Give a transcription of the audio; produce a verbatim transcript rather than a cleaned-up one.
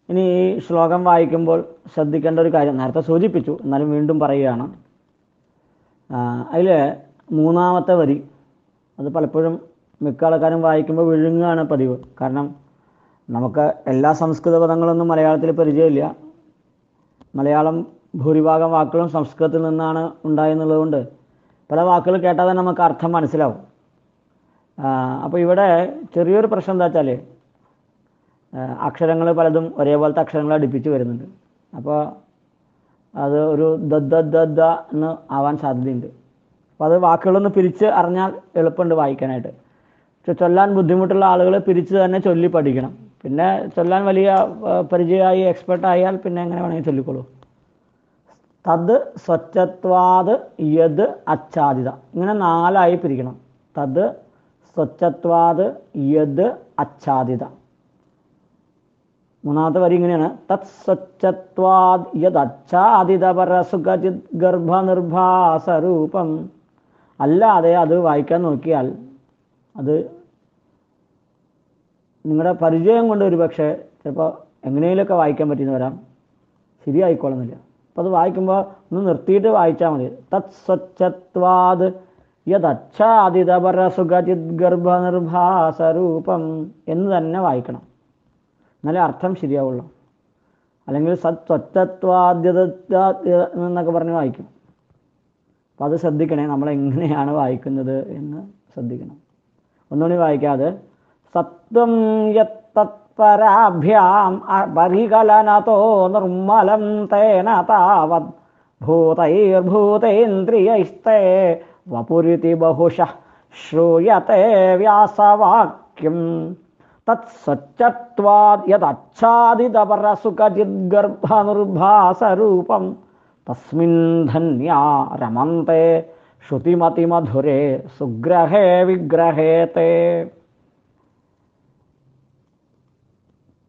ഇനി ഈ ശ്ലോകം വായിക്കുമ്പോൾ ശ്രദ്ധിക്കേണ്ട ഒരു കാര്യം നേരത്തെ സൂചിപ്പിച്ചു, എന്നാലും വീണ്ടും പറയുകയാണ്. അതിൽ മൂന്നാമത്തെ വരി അത് പലപ്പോഴും മിക്ക ആൾക്കാരും വായിക്കുമ്പോൾ വിഴുങ്ങുകയാണ് പതിവ്. കാരണം നമുക്ക് എല്ലാ സംസ്കൃത പദങ്ങളൊന്നും മലയാളത്തിൽ പരിചയമില്ല. മലയാളം ഭൂരിഭാഗം വാക്കുകളും സംസ്കൃതത്തിൽ നിന്നാണ് ഉണ്ടായെന്നുള്ളതുകൊണ്ട് പല വാക്കുകൾ കേട്ടാൽ തന്നെ നമുക്ക് അർത്ഥം മനസ്സിലാവും. അപ്പോൾ ഇവിടെ ചെറിയൊരു പ്രശ്നം എന്താ വെച്ചാൽ അക്ഷരങ്ങൾ പലതും ഒരേപോലത്തെ അക്ഷരങ്ങൾ അടുപ്പിച്ച് വരുന്നുണ്ട്. അപ്പോൾ അത് ഒരു ദദ്ദ ദദ്ദ എന്ന് ആവാൻ സാധ്യതയുണ്ട്. അപ്പോൾ അത് വാക്കുകളൊന്ന് പിരിച്ച് അറിഞ്ഞാൽ എളുപ്പമുണ്ട് വായിക്കാനായിട്ട്. പക്ഷെ ചൊല്ലാൻ ബുദ്ധിമുട്ടുള്ള ആളുകൾ പിരിച്ച് തന്നെ ചൊല്ലി പഠിക്കണം. പിന്നെ ചൊല്ലാൻ വലിയ പരിചയമായി എക്സ്പെർട്ടായാൽ പിന്നെ എങ്ങനെ വേണമെങ്കിൽ ചൊല്ലിക്കോളൂ. തത് സ്വച്ഛത്വാത് യത് അച്ഛാദിത, ഇങ്ങനെ നാലായി പിരിക്കണം. തത് സ്വച്ഛത്വാത് യത് അച്ഛാദിത. മൂന്നാമത്തെ വരി ഇങ്ങനെയാണ്. തത് സ്വച്ഛത്വാത് യത് അച്ഛാദിത പരസുഖചിത് ഗർഭനിർഭാസരൂപം. അല്ലാതെ അത് വായിക്കാൻ നോക്കിയാൽ അത് നിങ്ങളുടെ പരിചയം കൊണ്ട് ഒരു പക്ഷേ ചിലപ്പോൾ എങ്ങനെയൊക്കെ വായിക്കാൻ പറ്റിയെന്ന് വരാം, ശരിയായിക്കോളുന്നില്ല. അപ്പോൾ അത് വായിക്കുമ്പോൾ ഒന്ന് നിർത്തിയിട്ട് വായിച്ചാൽ മതി. തത് സ്വച്ഛത്വാത് യദച്ഛാദിത പരസുഖചിത് ഗർഭനിർഭാസരൂപം എന്ന് തന്നെ വായിക്കണം, എന്നാലേ അർത്ഥം ശരിയാവുള്ളൂ. അല്ലെങ്കിൽ സത് സ്വച്ഛത്വാദ്യത എന്നൊക്കെ പറഞ്ഞ് വായിക്കും. അപ്പം അത് ശ്രദ്ധിക്കണേ, നമ്മളെങ്ങനെയാണ് വായിക്കുന്നത് എന്ന് ശ്രദ്ധിക്കണം. ഒന്നുകൂടി വായിക്കാതെ സത്വം യത്തത്പരാഭ്യാം പരികലനതോ നിർമ്മലം തേന താവത് ഭൂതൈർഭൂതേന്ദ്രിയൈസ്തേ വപുരിതി ബഹുശഃ ശ്രൂയത്തെ വ്യാസവാക്യം. തത് സ്വച്ഛത്വാത് യദച്ഛാദിത പരസുഖചിത് ഗർഭനിർഭാസരൂപം തസ്മിൻ ധന്യാ രമന്തെ ശ്രുതിമതിമധുരേ സുഗ്രഹേ വിഗ്രഹേ തേ.